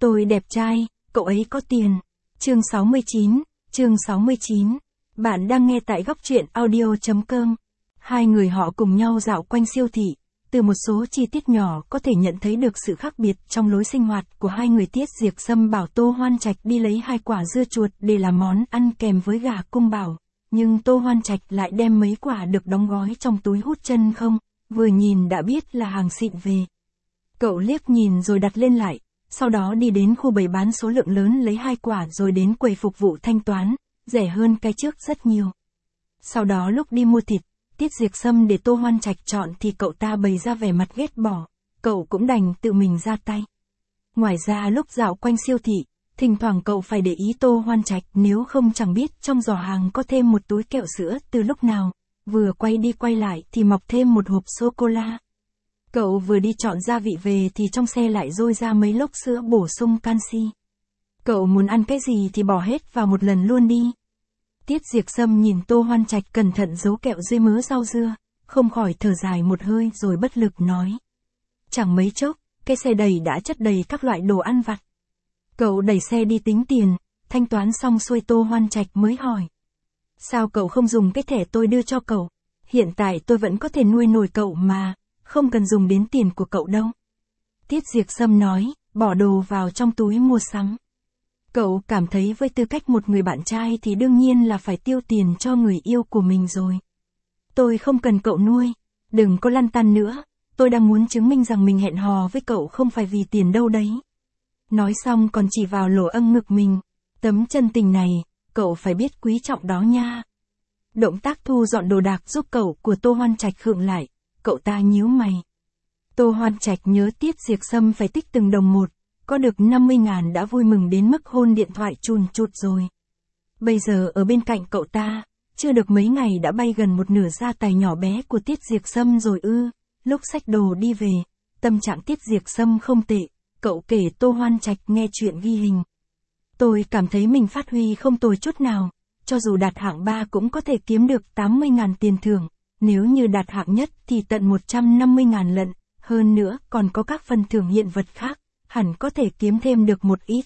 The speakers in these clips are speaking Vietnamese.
Tôi đẹp trai, cậu ấy có tiền. Chương 69. Bạn đang nghe tại góc truyện audio.com. Hai người họ cùng nhau dạo quanh siêu thị. Từ một số chi tiết nhỏ có thể nhận thấy được sự khác biệt trong lối sinh hoạt của hai người. Tiết Diệp Sâm bảo Tô Hoan Trạch đi lấy 2 quả dưa chuột để làm món ăn kèm với gà cung bảo. Nhưng Tô Hoan Trạch lại đem mấy quả được đóng gói trong túi hút chân không, vừa nhìn đã biết là hàng xịn về. Cậu liếc nhìn rồi đặt lên lại, sau đó đi đến khu bày bán số lượng lớn lấy 2 quả rồi đến quầy phục vụ thanh toán, rẻ hơn cái trước rất nhiều. Sau đó lúc đi mua thịt, Tiết Diệp Sâm để Tô Hoan Trạch chọn thì cậu ta bày ra vẻ mặt ghét bỏ, cậu cũng đành tự mình ra tay. Ngoài ra lúc dạo quanh siêu thị, thỉnh thoảng cậu phải để ý Tô Hoan Trạch, nếu không chẳng biết trong giỏ hàng có thêm một túi kẹo sữa từ lúc nào, vừa quay đi quay lại thì mọc thêm một hộp sô-cô-la. Cậu vừa đi chọn gia vị về thì trong xe lại dôi ra mấy lốc sữa bổ sung canxi. Cậu muốn ăn cái gì thì bỏ hết vào một lần luôn đi. Tiết Diệp Sâm nhìn Tô Hoan Trạch cẩn thận giấu kẹo dưới mớ rau dưa, không khỏi thở dài một hơi rồi bất lực nói. Chẳng mấy chốc, cái xe đầy đã chất đầy các loại đồ ăn vặt. Cậu đẩy xe đi tính tiền, thanh toán xong xuôi Tô Hoan Trạch mới hỏi. Sao cậu không dùng cái thẻ tôi đưa cho cậu? Hiện tại tôi vẫn có thể nuôi nổi cậu mà, không cần dùng đến tiền của cậu đâu. Tiết Diệp Sâm nói, bỏ đồ vào trong túi mua sắm. Cậu cảm thấy với tư cách một người bạn trai thì đương nhiên là phải tiêu tiền cho người yêu của mình rồi. Tôi không cần cậu nuôi, đừng có lăn tăn nữa, tôi đang muốn chứng minh rằng mình hẹn hò với cậu không phải vì tiền đâu đấy. Nói xong còn chỉ vào lỗ âng ngực mình, tấm chân tình này, cậu phải biết quý trọng đó nha. Động tác thu dọn đồ đạc giúp cậu của Tô Hoan Trạch khựng lại, cậu ta nhíu mày. Tô Hoan Trạch nhớ Tiết Diệp Sâm phải tích từng đồng một, có được 50.000 đã vui mừng đến mức hôn điện thoại chùn chụt rồi. Bây giờ ở bên cạnh cậu ta, chưa được mấy ngày đã bay gần một nửa gia tài nhỏ bé của Tiết Diệp Sâm rồi ư. Lúc xách đồ đi về, tâm trạng Tiết Diệp Sâm không tệ, cậu kể Tô Hoan Trạch nghe chuyện ghi hình. Tôi cảm thấy mình phát huy không tồi chút nào, cho dù đạt hạng 3 cũng có thể kiếm được 80.000 tiền thưởng, nếu như đạt hạng nhất thì tận 150.000 lận, hơn nữa còn có các phần thưởng hiện vật khác, hẳn có thể kiếm thêm được một ít.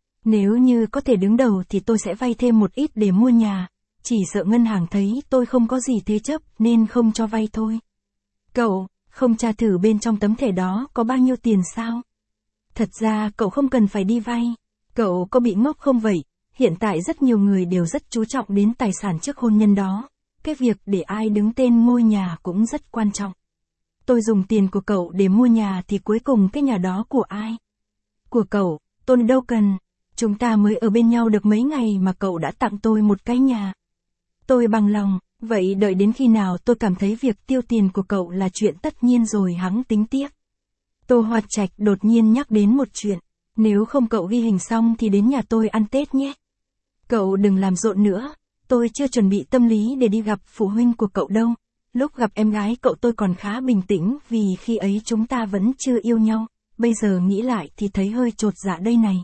Nếu như có thể đứng đầu thì tôi sẽ vay thêm một ít để mua nhà, chỉ sợ ngân hàng thấy tôi không có gì thế chấp nên không cho vay thôi. Cậu, không tra thử bên trong tấm thẻ đó có bao nhiêu tiền sao? Thật ra cậu không cần phải đi vay, cậu có bị ngốc không vậy? Hiện tại rất nhiều người đều rất chú trọng đến tài sản trước hôn nhân đó, cái việc để ai đứng tên ngôi nhà cũng rất quan trọng. Tôi dùng tiền của cậu để mua nhà thì cuối cùng cái nhà đó của ai? Của cậu, tôi đâu cần. Chúng ta mới ở bên nhau được mấy ngày mà cậu đã tặng tôi một cái nhà. Tôi bằng lòng, vậy đợi đến khi nào tôi cảm thấy việc tiêu tiền của cậu là chuyện tất nhiên rồi hẵng tính tiếp. Tô Hoan Trạch đột nhiên nhắc đến một chuyện, nếu không cậu ghi hình xong thì đến nhà tôi ăn Tết nhé. Cậu đừng làm rộn nữa, tôi chưa chuẩn bị tâm lý để đi gặp phụ huynh của cậu đâu. Lúc gặp em gái cậu tôi còn khá bình tĩnh vì khi ấy chúng ta vẫn chưa yêu nhau, bây giờ nghĩ lại thì thấy hơi chột dạ đây này.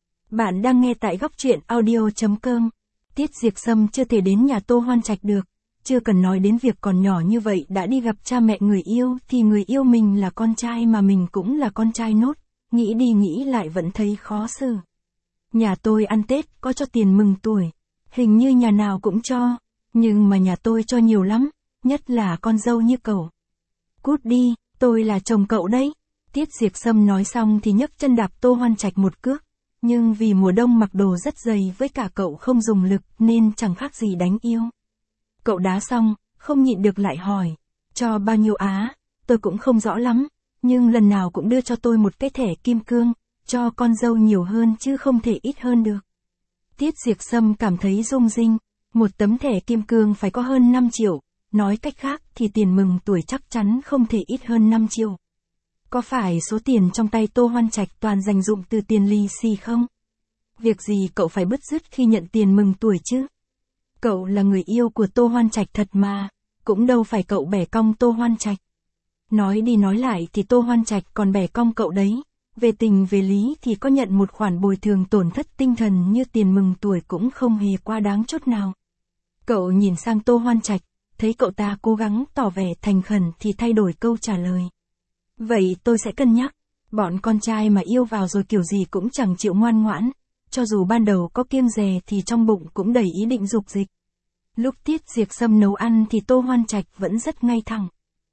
Bạn đang nghe tại góc truyện audio.com. Tiết Diệp Sâm chưa thể đến nhà Tô Hoan Trạch được, chưa cần nói đến việc còn nhỏ như vậy đã đi gặp cha mẹ người yêu thì người yêu mình là con trai mà mình cũng là con trai nốt, nghĩ đi nghĩ lại vẫn thấy khó xử. Nhà tôi ăn Tết có cho tiền mừng tuổi, hình như nhà nào cũng cho, nhưng mà nhà tôi cho nhiều lắm, nhất là con dâu như cậu. Cút đi, tôi là chồng cậu đấy. Tiết Diệp Sâm nói xong thì nhấc chân đạp Tô Hoan Trạch một cước, nhưng vì mùa đông mặc đồ rất dày với cả cậu không dùng lực nên chẳng khác gì đánh yêu. Cậu đá xong, không nhịn được lại hỏi, cho bao nhiêu á? Tôi cũng không rõ lắm, nhưng lần nào cũng đưa cho tôi một cái thẻ kim cương, cho con dâu nhiều hơn chứ không thể ít hơn được. Tiết Diệp Sâm cảm thấy rung rinh, một tấm thẻ kim cương phải có hơn 5 triệu, nói cách khác thì tiền mừng tuổi chắc chắn không thể ít hơn 5 triệu. Có phải số tiền trong tay Tô Hoan Trạch toàn dành dụm từ tiền lì xì không? Việc gì cậu phải bứt rứt khi nhận tiền mừng tuổi chứ? Cậu là người yêu của Tô Hoan Trạch thật mà, cũng đâu phải cậu bẻ cong Tô Hoan Trạch. Nói đi nói lại thì Tô Hoan Trạch còn bẻ cong cậu đấy, về tình về lý thì có nhận một khoản bồi thường tổn thất tinh thần như tiền mừng tuổi cũng không hề quá đáng chút nào. Cậu nhìn sang Tô Hoan Trạch, thấy cậu ta cố gắng tỏ vẻ thành khẩn thì thay đổi câu trả lời. Vậy tôi sẽ cân nhắc. Bọn con trai mà yêu vào rồi kiểu gì cũng chẳng chịu ngoan ngoãn, cho dù ban đầu có kiêng dè thì trong bụng cũng đầy ý định dục dịch. Lúc Tiết Diệp Sâm nấu ăn thì Tô Hoan Trạch vẫn rất ngay thẳng.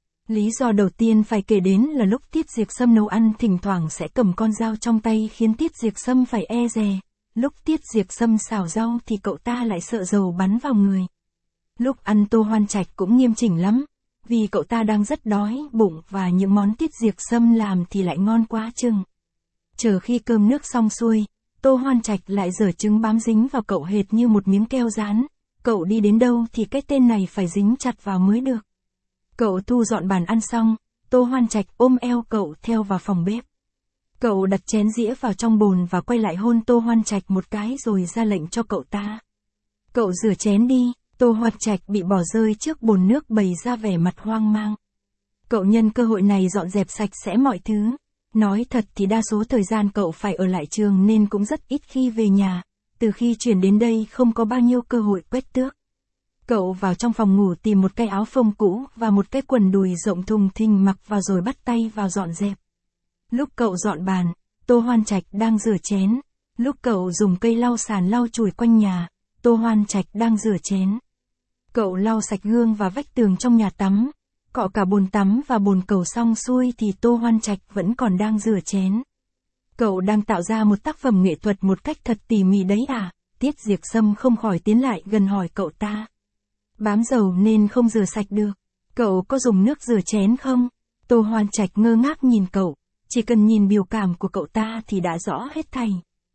Lý do đầu tiên phải kể đến là lúc Tiết Diệp Sâm nấu ăn thỉnh thoảng sẽ cầm con dao trong tay khiến Tiết Diệp Sâm phải e dè. Lúc Tiết Diệp Sâm xào rau thì cậu ta lại sợ dầu bắn vào người. Lúc ăn Tô Hoan Trạch cũng nghiêm chỉnh lắm, vì cậu ta đang rất đói bụng và những món Tiết Diệp Sâm làm thì lại ngon quá chừng. Chờ khi cơm nước xong xuôi, Tô Hoan Trạch lại giở trứng bám dính vào cậu hệt như một miếng keo dán. Cậu đi đến đâu thì cái tên này phải dính chặt vào mới được. Cậu thu dọn bàn ăn xong, Tô Hoan Trạch ôm eo cậu theo vào phòng bếp. Cậu đặt chén dĩa vào trong bồn và quay lại hôn Tô Hoan Trạch một cái rồi ra lệnh cho cậu ta. Cậu rửa chén đi. Tô Hoan Trạch bị bỏ rơi trước bồn nước bày ra vẻ mặt hoang mang. Cậu nhân cơ hội này dọn dẹp sạch sẽ mọi thứ. Nói thật thì đa số thời gian cậu phải ở lại trường nên cũng rất ít khi về nhà. Từ khi chuyển đến đây không có bao nhiêu cơ hội quét tước. Cậu vào trong phòng ngủ tìm một cái áo phông cũ và một cái quần đùi rộng thùng thình mặc vào rồi bắt tay vào dọn dẹp. Lúc cậu dọn bàn, Tô Hoan Trạch đang rửa chén. Lúc cậu dùng cây lau sàn lau chùi quanh nhà, Tô Hoan Trạch đang rửa chén. Cậu lau sạch gương và vách tường trong nhà tắm, cọ cả bồn tắm và bồn cầu xong xuôi thì Tô Hoan Trạch vẫn còn đang rửa chén. Cậu đang tạo ra một tác phẩm nghệ thuật một cách thật tỉ mỉ đấy à? Tiết Diệp Sâm không khỏi tiến lại gần hỏi cậu ta. Bám dầu nên không rửa sạch được. Cậu có dùng nước rửa chén không? Tô Hoan Trạch ngơ ngác nhìn cậu, chỉ cần nhìn biểu cảm của cậu ta thì đã rõ hết thảy.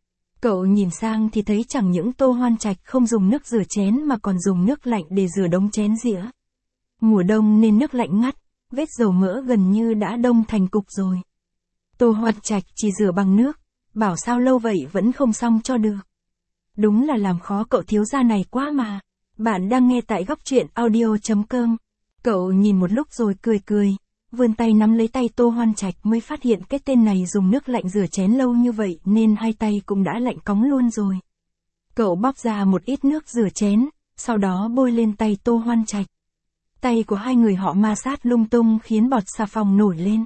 Cậu nhìn sang thì thấy chẳng những Tô Hoan Trạch không dùng nước rửa chén mà còn dùng nước lạnh để rửa đống chén dĩa. Mùa đông nên nước lạnh ngắt, vết dầu mỡ gần như đã đông thành cục rồi. Tô Hoan Trạch chỉ rửa bằng nước, bảo sao lâu vậy vẫn không xong cho được. Đúng là làm khó cậu thiếu gia này quá mà. Bạn đang nghe tại góc truyện audio.com. Cậu nhìn một lúc rồi cười cười, vươn tay nắm lấy tay Tô Hoan Trạch mới phát hiện cái tên này dùng nước lạnh rửa chén lâu như vậy nên hai tay cũng đã lạnh cóng luôn rồi. Cậu bóp ra một ít nước rửa chén, sau đó bôi lên tay Tô Hoan Trạch. Tay của hai người họ ma sát lung tung khiến bọt xà phòng nổi lên.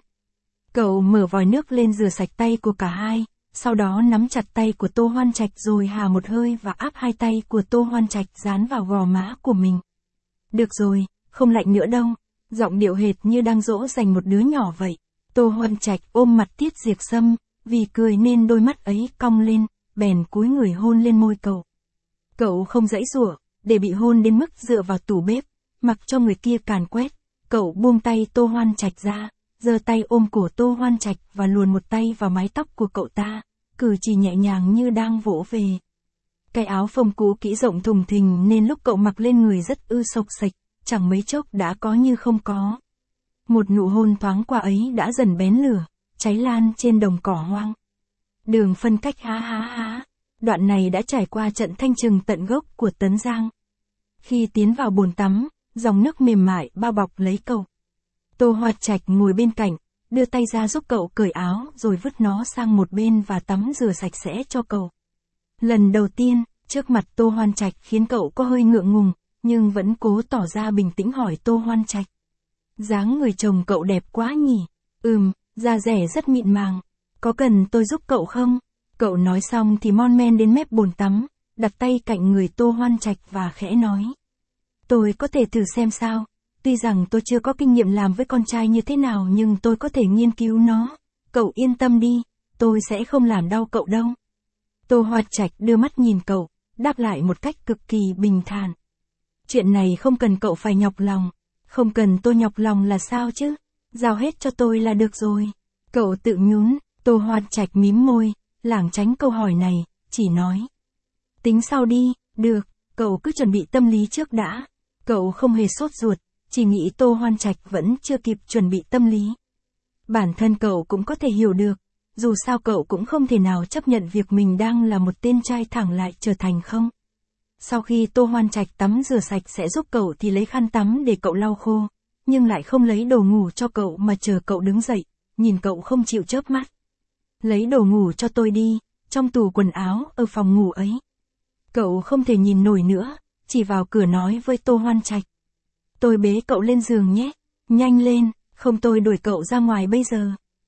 Cậu mở vòi nước lên rửa sạch tay của cả hai, sau đó nắm chặt tay của Tô Hoan Trạch rồi hà một hơi và áp hai tay của Tô Hoan Trạch dán vào gò má của mình. Được rồi, không lạnh nữa đâu. Giọng điệu hệt như đang dỗ dành một đứa nhỏ vậy. Tô Hoan Trạch ôm mặt Tiết Diệp Sâm, vì cười nên đôi mắt ấy cong lên, bèn cúi người hôn lên môi cậu. Cậu không giãy giụa, để bị hôn đến mức dựa vào tủ bếp, mặc cho người kia càn quét. Cậu buông tay Tô Hoan Trạch ra, giơ tay ôm cổ Tô Hoan Trạch và luồn một tay vào mái tóc của cậu ta, cử chỉ nhẹ nhàng như đang vỗ về. Cái áo phông cũ kỹ rộng thùng thình nên lúc cậu mặc lên người rất xộc xệch, chẳng mấy chốc đã có như không có. Một nụ hôn thoáng qua ấy đã dần bén lửa, cháy lan trên đồng cỏ hoang. Đường phân cách há. Đoạn này đã trải qua trận thanh trừng tận gốc của Tấn Giang. Khi tiến vào bồn tắm, dòng nước mềm mại bao bọc lấy cậu. Tô Hoan Trạch ngồi bên cạnh, đưa tay ra giúp cậu cởi áo rồi vứt nó sang một bên và tắm rửa sạch sẽ cho cậu. Lần đầu tiên, trước mặt Tô Hoan Trạch khiến cậu có hơi ngượng ngùng, nhưng vẫn cố tỏ ra bình tĩnh hỏi Tô Hoan Trạch. Dáng người chồng cậu đẹp quá nhỉ? Da dẻ rất mịn màng. Có cần tôi giúp cậu không? Cậu nói xong thì mon men đến mép bồn tắm, đặt tay cạnh người Tô Hoan Trạch và khẽ nói. Tôi có thể thử xem sao. Tuy rằng tôi chưa có kinh nghiệm làm với con trai như thế nào nhưng tôi có thể nghiên cứu nó. Cậu yên tâm đi, tôi sẽ không làm đau cậu đâu. Tô Hoan Trạch đưa mắt nhìn cậu, đáp lại một cách cực kỳ bình thản. Chuyện này không cần cậu phải nhọc lòng. Không cần tôi nhọc lòng là sao chứ? Giao hết cho tôi là được rồi. Cậu tự nhún. Tô Hoan Trạch mím môi, lảng tránh câu hỏi này, chỉ nói. Tính sau đi, được, cậu cứ chuẩn bị tâm lý trước đã. Cậu không hề sốt ruột, chỉ nghĩ Tô Hoan Trạch vẫn chưa kịp chuẩn bị tâm lý. Bản thân cậu cũng có thể hiểu được, dù sao cậu cũng không thể nào chấp nhận việc mình đang là một tên trai thẳng lại trở thành không. Sau khi Tô Hoan Trạch tắm rửa sạch sẽ giúp cậu thì lấy khăn tắm để cậu lau khô, nhưng lại không lấy đồ ngủ cho cậu mà chờ cậu đứng dậy, nhìn cậu không chịu chớp mắt. Lấy đồ ngủ cho tôi đi, trong tủ quần áo ở phòng ngủ ấy. Cậu không thể nhìn nổi nữa, chỉ vào cửa nói với Tô Hoan Trạch. Tôi bế cậu lên giường nhé, nhanh lên, không tôi đuổi cậu ra ngoài bây giờ.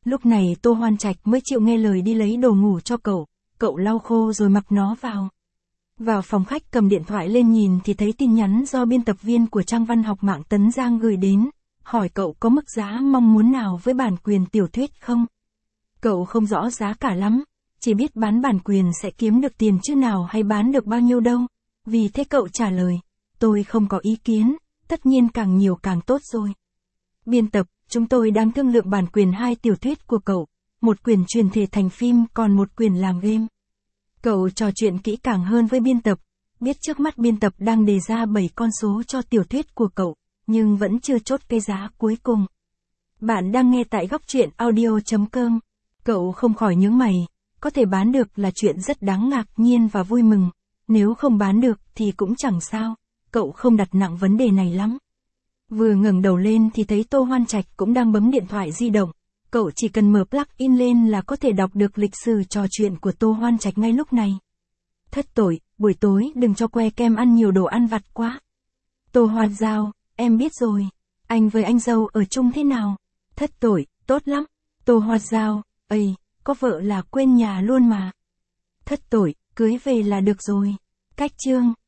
Lúc này Tô Hoan Trạch mới chịu nghe lời đi lấy đồ ngủ cho cậu lau khô rồi mặc nó vào. Vào phòng khách cầm điện thoại lên nhìn thì thấy tin nhắn do biên tập viên của trang văn học mạng Tấn Giang gửi đến, hỏi cậu có mức giá mong muốn nào với bản quyền tiểu thuyết không. Cậu không rõ giá cả lắm, chỉ biết bán bản quyền sẽ kiếm được tiền chứ nào hay bán được bao nhiêu đâu. Vì thế cậu trả lời, tôi không có ý kiến, tất nhiên càng nhiều càng tốt rồi. Biên tập, chúng tôi đang thương lượng bản quyền 2 tiểu thuyết của cậu, một quyển truyền thể thành phim còn một quyển làm game. Cậu trò chuyện kỹ càng hơn với biên tập, biết trước mắt biên tập đang đề ra 7 con số cho tiểu thuyết của cậu, nhưng vẫn chưa chốt cái giá cuối cùng. Bạn đang nghe tại góc truyện audio.com. Cậu không khỏi nhướng mày, có thể bán được là chuyện rất đáng ngạc nhiên và vui mừng, nếu không bán được thì cũng chẳng sao, cậu không đặt nặng vấn đề này lắm. Vừa ngẩng đầu lên thì thấy Tô Hoan Trạch cũng đang bấm điện thoại di động, cậu chỉ cần mở plug-in lên là có thể đọc được lịch sử trò chuyện của Tô Hoan Trạch ngay lúc này. Thất tội, buổi tối đừng cho que kem ăn nhiều đồ ăn vặt quá. Tô Hoan Giao, em biết rồi, anh với anh dâu ở chung thế nào? Thất tội, tốt lắm. Tô Hoan Giao, ây, có vợ là quên nhà luôn mà. Thất tội, cưới về là được rồi. Cách chương.